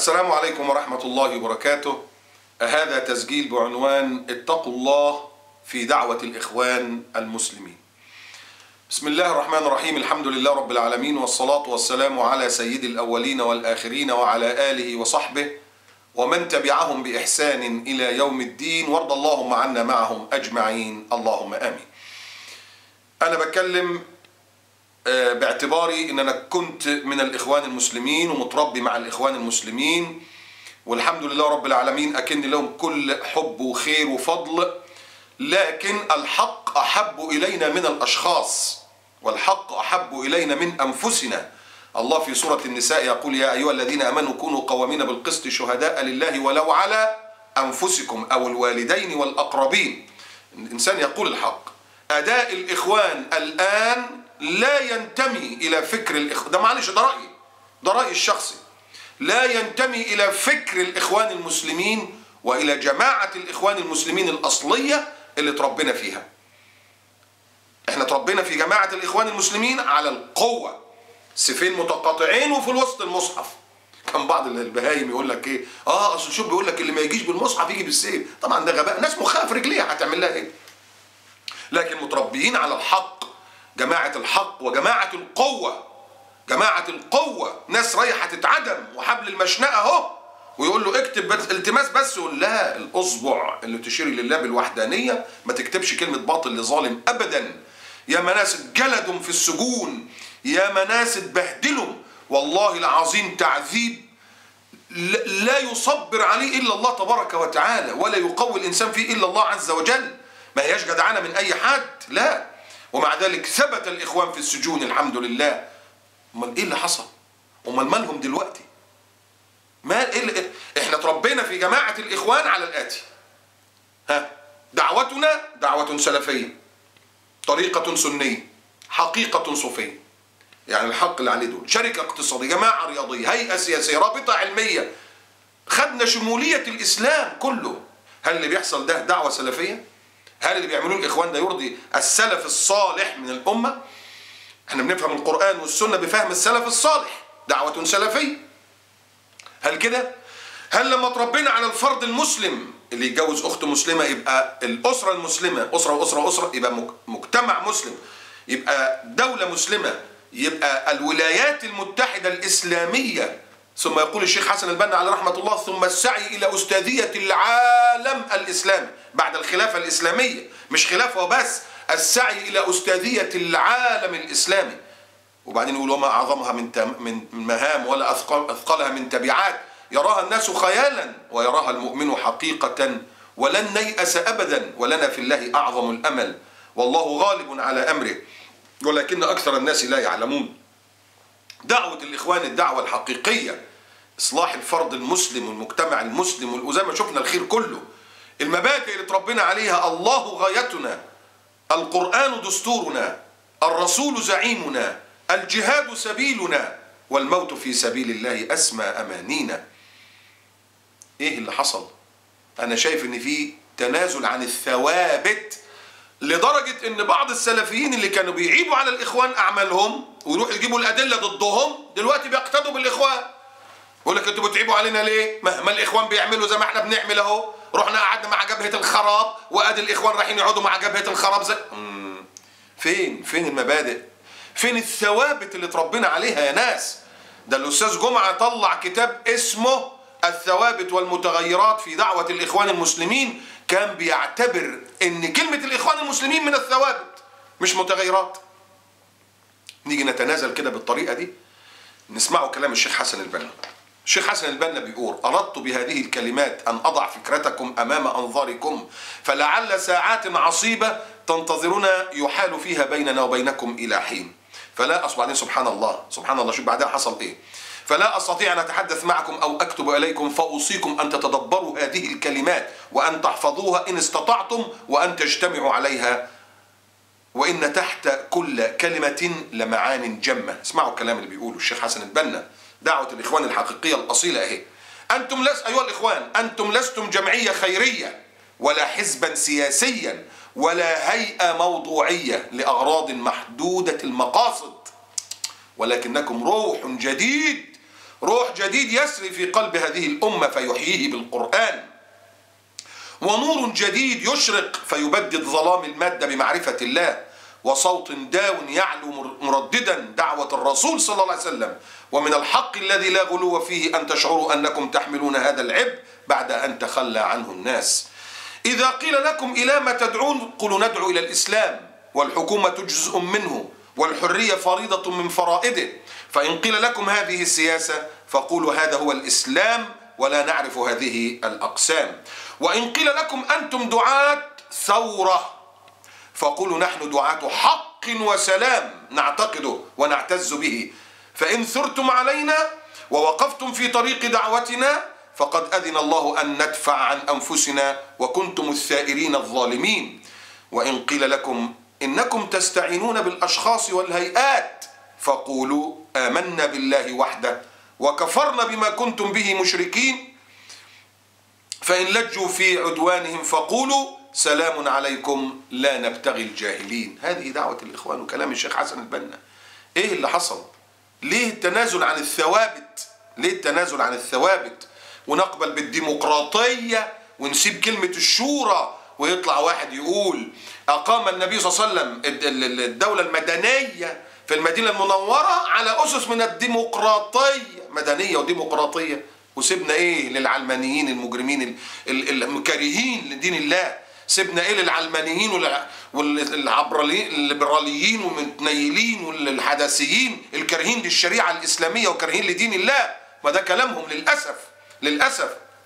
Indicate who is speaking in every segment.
Speaker 1: السلام عليكم ورحمة الله وبركاته. هذا تسجيل بعنوان اتقوا الله في دعوة الإخوان المسلمين. بسم الله الرحمن الرحيم، الحمد لله رب العالمين، والصلاة والسلام على سيد الأولين والآخرين وعلى آله وصحبه ومن تبعهم بإحسان إلى يوم الدين، وارض اللهم عنا معهم أجمعين، اللهم آمين. أنا بتكلم باعتباري ان انا كنت من الاخوان المسلمين ومتربي مع الاخوان المسلمين، والحمد لله رب العالمين اكن لهم كل حب وخير وفضل، لكن الحق احب الينا من الاشخاص، والحق احب الينا من انفسنا. الله في سورة النساء يقول: يا ايها الذين امنوا كونوا قوامين بالقسط شهداء لله ولو على انفسكم او الوالدين والاقربين. الانسان يقول الحق. اداء الاخوان الان لا ينتمي إلى فكر الإخوان، ده معلش ده رأيي الشخصي، لا ينتمي إلى فكر الإخوان المسلمين وإلى جماعة الإخوان المسلمين الأصلية اللي تربينا فيها. احنا تربينا في جماعة الإخوان المسلمين على القوة، سيفين متقاطعين وفي الوسط المصحف. كان بعض البهايم يقول لك ايه؟ اصل شوف بيقول لك اللي ما يجيش بالمصحف يجي بالسيف. طبعا ده غباء، ناس مخاف رجليها هتعمل لها ايه؟ لكن متربيين على الحق، جماعة الحق وجماعة القوة. جماعة القوة ناس رايحة تتعدم وحبل المشنقة اهو، ويقول له اكتب بس التماس بس، يقول لا، الاصبع اللي تشير لله بالوحدانية، ما تكتبش كلمة باطل لظالم ابدا. يا مناس اتجلدوا في السجون، يا مناس اتبهدلوا، والله العظيم تعذيب لا يصبر عليه الا الله تبارك وتعالى، ولا يقوي الانسان فيه الا الله عز وجل. ما هياش جدعانة من اي حد، لا. ومع ذلك ثبت الإخوان في السجون الحمد لله. امال ايه اللي حصل؟ امال مالهم دلوقتي؟ احنا تربينا في جماعة الإخوان على الآتي: دعوتنا دعوة سلفية، طريقة سنية، حقيقة صوفية، يعني الحق اللي عليه دول، شركة اقتصادية، جماعة رياضية، هيئة سياسية، رابطة علمية. خدنا شمولية الإسلام كله. هل اللي بيحصل ده دعوة سلفية؟ هل اللي بيعملوه الإخوان ده يرضي السلف الصالح من الأمة؟ احنا بنفهم القرآن والسنة بفهم السلف الصالح، دعوة سلفية. هل كده؟ هل لما تربينا على الفرد المسلم اللي يتجوز أخت مسلمة يبقى الأسرة المسلمة، أسرة وأسرة وأسرة، يبقى مجتمع مسلم، يبقى دولة مسلمة، يبقى الولايات المتحدة الإسلامية، ثم يقول الشيخ حسن البنا عليه رحمة الله: ثم السعي إلى أستاذية العالم الإسلامي بعد الخلافة الإسلامية. مش خلافة وبس، السعي إلى أستاذية العالم الإسلامي. وبعدين يقول: وما أعظمها من مهام ولا أثقلها من تبعات، يراها الناس خيالا ويراها المؤمن حقيقة، ولن نيأس أبدا، ولنا في الله أعظم الأمل، والله غالب على أمره ولكن أكثر الناس لا يعلمون. دعوة الإخوان الدعوة الحقيقية، إصلاح الفرد المسلم والمجتمع المسلم، وزي ما شفنا الخير كله. المبادئ اللي تربينا عليها: الله غايتنا، القرآن دستورنا، الرسول زعيمنا، الجهاد سبيلنا، والموت في سبيل الله أسمى أمانينا. إيه اللي حصل؟ أنا شايف إن في تنازل عن الثوابت، لدرجة إن بعض السلفيين اللي كانوا بيعيبوا على الإخوان أعمالهم ويروحوا يجيبوا الأدلة ضدهم، دلوقتي بيقتدوا بالإخوان. يقول لك: أنتوا بتعيبوا علينا ليه؟ ما الإخوان بيعملوا زي ما إحنا بنعمل أهو. رحنا قعدنا مع جبهة الخراب، وأدي الإخوان رايحين يقعدوا مع جبهة الخراب زي فين المبادئ؟ فين الثوابت اللي تربينا عليها يا ناس؟ ده الأستاذ جمعة طلع كتاب اسمه الثوابت والمتغيرات في دعوة الإخوان المسلمين، كان بيعتبر إن كلمة الإخوان المسلمين من الثوابت مش متغيرات. نيجي نتنازل كده بالطريقة دي؟ نسمعوا كلام الشيخ حسن البنا. الشيخ حسن البنا بيقول: أردت بهذه الكلمات أن أضع فكرتكم أمام أنظاركم، فلعل ساعات عصيبة تنتظرنا يحال فيها بيننا وبينكم إلى حين، فلا بعدين سبحان الله سبحان الله، شوف بعدها حصل إيه: فلا أستطيع أن أتحدث معكم أو أكتب إليكم، فأوصيكم أن تتدبروا هذه الكلمات وأن تحفظوها إن استطعتم، وأن تجتمعوا عليها، وإن تحت كل كلمة لمعان جمة. اسمعوا الكلام اللي بيقوله الشيخ حسن البنا. دعوة الإخوان الحقيقية الأصيلة أهي: أنتم أيها الإخوان، أنتم لستم جمعية خيرية ولا حزبا سياسيا ولا هيئة موضوعية لأغراض محدودة المقاصد، ولكنكم روح جديد روح جديد يسري في قلب هذه الأمة فيحييه بالقرآن، ونور جديد يشرق فيبدد ظلام المادة بمعرفة الله، وصوت داو يعلو مرددا دعوة الرسول صلى الله عليه وسلم. ومن الحق الذي لا غلو فيه أن تشعروا أنكم تحملون هذا العبء بعد أن تخلى عنه الناس. إذا قيل لكم إلى ما تدعون قولوا ندعو إلى الإسلام، والحكومة جزء منه، والحرية فريضة من فرائضه. فإن قيل لكم هذه السياسة فقولوا هذا هو الإسلام ولا نعرف هذه الأقسام. وإن قيل لكم أنتم دعاة ثورة فقولوا نحن دعاة حق وسلام نعتقده ونعتز به. فإن ثرتم علينا ووقفتم في طريق دعوتنا فقد أذن الله أن ندفع عن أنفسنا وكنتم الثائرين الظالمين. وإن قيل لكم إنكم تستعينون بالأشخاص والهيئات فقولوا آمنا بالله وحده وكفرنا بما كنتم به مشركين. فإن لجوا في عدوانهم فقولوا سلام عليكم لا نبتغي الجاهلين. هذه دعوة الإخوان وكلام الشيخ حسن البنا. إيه اللي حصل؟ ليه التنازل عن الثوابت؟ ليه التنازل عن الثوابت ونقبل بالديمقراطية ونسيب كلمة الشورى، ويطلع واحد يقول أقام النبي صلى الله عليه وسلم الدولة المدنية في المدينة المنورة على أسس من الديمقراطية، مدنية وديمقراطية، وسيبنا إيه للعلمانيين المجرمين المكارهين لدين الله؟ سيبنا إيه للعلمانيين والليبراليين والمتنيلين والحداثيين الكارهين للشريعة الإسلامية وكارهين لدين الله؟ ما ده كلامهم للأسف للأسف.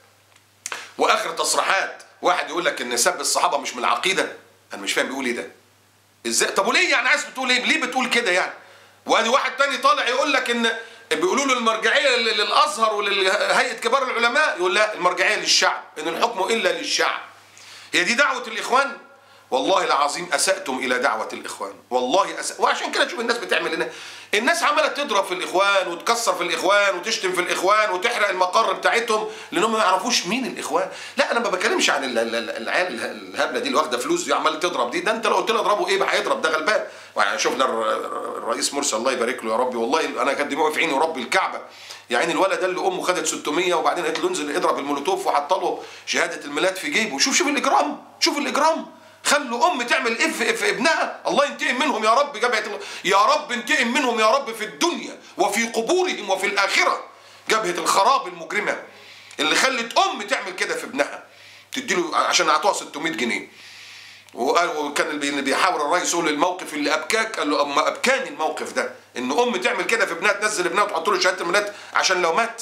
Speaker 1: وآخر تصريحات واحد يقول لك إن سب الصحابة مش من العقيدة. أنا مش فاهم بيقول إيه ده إزاي؟ طب وليه يعني عايز بتقول إيه؟ ليه بتقول كده يعني؟ وادي واحد تاني طالع يقول لك إن بيقولوا له المرجعية للأزهر ولهيئة كبار العلماء، يقول لا المرجعية للشعب، إن الحكم إلا للشعب. هي دي دعوة الإخوان؟ والله العظيم أسأتم إلى دعوة الإخوان، والله أسأت. وعشان كده تشوف الناس بتعمل هنا، الناس عمالة تضرب في الإخوان وتكسر في الإخوان وتشتم في الإخوان وتحرق المقر بتاعتهم لأنهم ما يعرفوش مين الإخوان. لا أنا ما بكلمش عن العيال الهبلة دي اللي واخدة فلوس دي عمالة تضرب دي، ده أنت لو قلت له اضربه إيه هيضرب، ده غلبان. يعني شفنا الرئيس مرسي الله يبارك له يا ربي، والله أنا كان دموعي في عيني ورب الكعبة. يعني الولد ده اللي أمه خدت 600 وبعدين قالت له انزل اضرب المولوتوف وحط له شهادة الميلاد في جيبه. شوف الإجرام، شوف الإجرام. خلوا أم تعمل في ابنها، الله ينتقم منهم يا رب. جبهة يا رب انتقم منهم يا رب في الدنيا وفي قبورهم وفي الآخرة. جبهة الخراب المجرمة اللي خلت أم تعمل كده في ابنها، تديله عشان أعطوها 600 جنيه. وكان اللي بيحاول الرئيس يقول الموقف اللي أبكاك، قال له أما أبكاني الموقف ده إن أم تعمل كده في ابنها، تنزل ابنها وتحط له شهادة الميلاد عشان لو مات.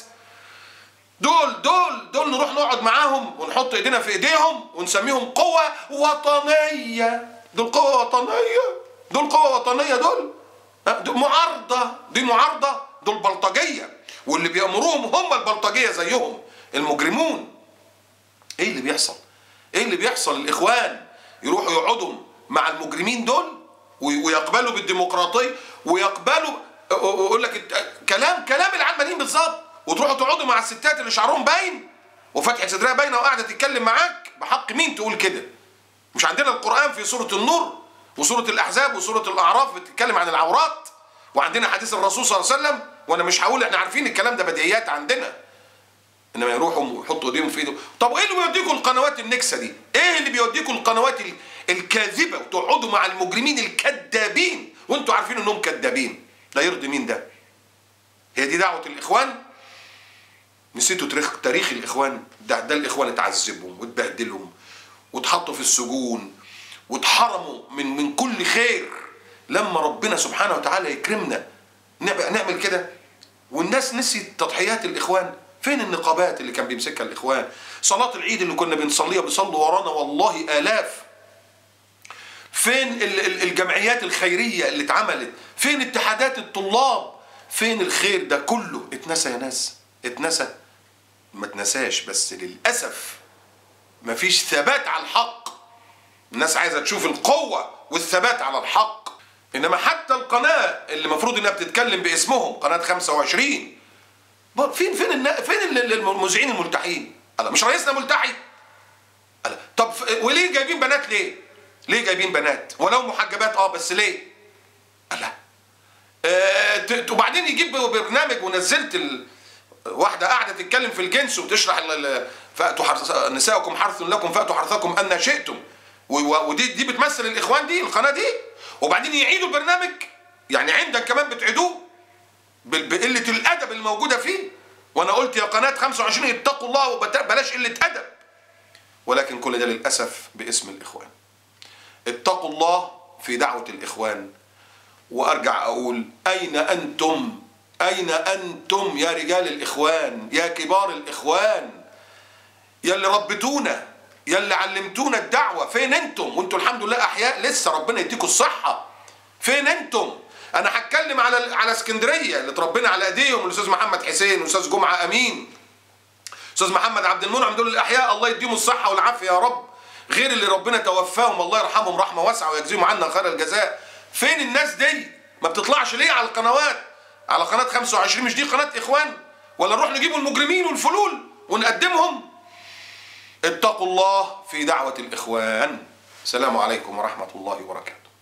Speaker 1: دول نروح نقعد معاهم ونحط ايدينا في ايديهم ونسميهم قوة وطنية. دول قوة وطنية، دول قوة وطنية، دول معارضة، دي معارضة، دول بلطجية، واللي بيأمروهم هم البلطجية زيهم المجرمون. ايه اللي بيحصل؟ ايه اللي بيحصل؟ الإخوان يروحوا يقعدوا مع المجرمين دول ويقبلوا بالديمقراطية ويقبلوا، ويقول لك كلام العلمانيين بالظبط، وتروحوا تقعدوا مع الستات اللي شعرهم باين وفتحة صدرها باينه وقاعده تتكلم معاك. بحق مين تقول كده؟ مش عندنا القرآن في سورة النور وسورة الأحزاب وسورة الأعراف بتتكلم عن العورات، وعندنا حديث الرسول صلى الله عليه وسلم؟ وانا مش هقول، احنا عارفين الكلام ده بديهيات عندنا. انما يروحوا ويحطوا ايديهم في ايدهم. طب ايه اللي بيوديكم القنوات النكسه دي؟ ايه اللي بيوديكم القنوات الكاذبه وتقعدوا مع المجرمين الكذابين وانتوا عارفين انهم كذابين؟ لا يرضي مين ده؟ هي دي دعوة الإخوان؟ نسيتوا تاريخ الإخوان؟ ده الإخوان اتعذبهم واتبهدلهم واتحطوا في السجون واتحرموا من كل خير. لما ربنا سبحانه وتعالى يكرمنا نعمل كده؟ والناس نسيت تضحيات الإخوان. فين النقابات اللي كان بيمسكها الإخوان؟ صلاة العيد اللي كنا بنصليها بيصلوا ورانا والله آلاف. فين الجمعيات الخيرية اللي اتعملت؟ فين اتحادات الطلاب؟ فين الخير ده كله؟ اتنسى يا ناس، اتنسى. ما اتنساش، بس للأسف مفيش ثبات على الحق. الناس عايزة تشوف القوة والثبات على الحق. إنما حتى القناة اللي مفروض إنها بتتكلم باسمهم، قناة 25، فين المذيعين الملتحين؟ مش رئيسنا ملتحي؟ طب وليه جايبين بنات؟ ليه جايبين بنات ولو محجبات؟ بس ليه؟ وبعدين يجيب برنامج، ونزلت واحدة قاعدة تتكلم في الجنس وتشرح فأتوا نساؤكم حرث لكم فأتوا حرثكم أن شئتم، ودي بتمثل الإخوان، دي القناة دي، وبعدين يعيدوا البرنامج. يعني عندك كمان بتعيدوه بقلة الأدب الموجودة فيه. وأنا قلت يا قناة 25 اتقوا الله وبلاش قلة أدب. ولكن كل ده للأسف باسم الإخوان. اتقوا الله في دعوة الإخوان. وأرجع أقول أين أنتم؟ أين أنتم يا رجال الإخوان، يا كبار الإخوان، يا اللي ربتونا، يا اللي علمتونا الدعوة؟ فين أنتم؟ وأنتم الحمد لله أحياء لسه، ربنا يديكم الصحة. فين أنتم؟ أنا هتكلم على اسكندرية اللي اتربينا على أيديهم، الأستاذ محمد حسين والأستاذ جمعة أمين، أستاذ محمد عبد المنعم، دول الأحياء الله يديهم الصحة والعافية يا رب، غير اللي ربنا توفاهم الله يرحمهم رحمة واسعة ويجزيهم عنا خير الجزاء. فين الناس دي؟ ما بتطلعش ليه على القنوات؟ على قناة 25 مش دي قناة إخوان؟ ولا نروح نجيبوا المجرمين والفلول ونقدمهم؟ اتقوا الله في دعوة الإخوان. السلام عليكم ورحمة الله وبركاته.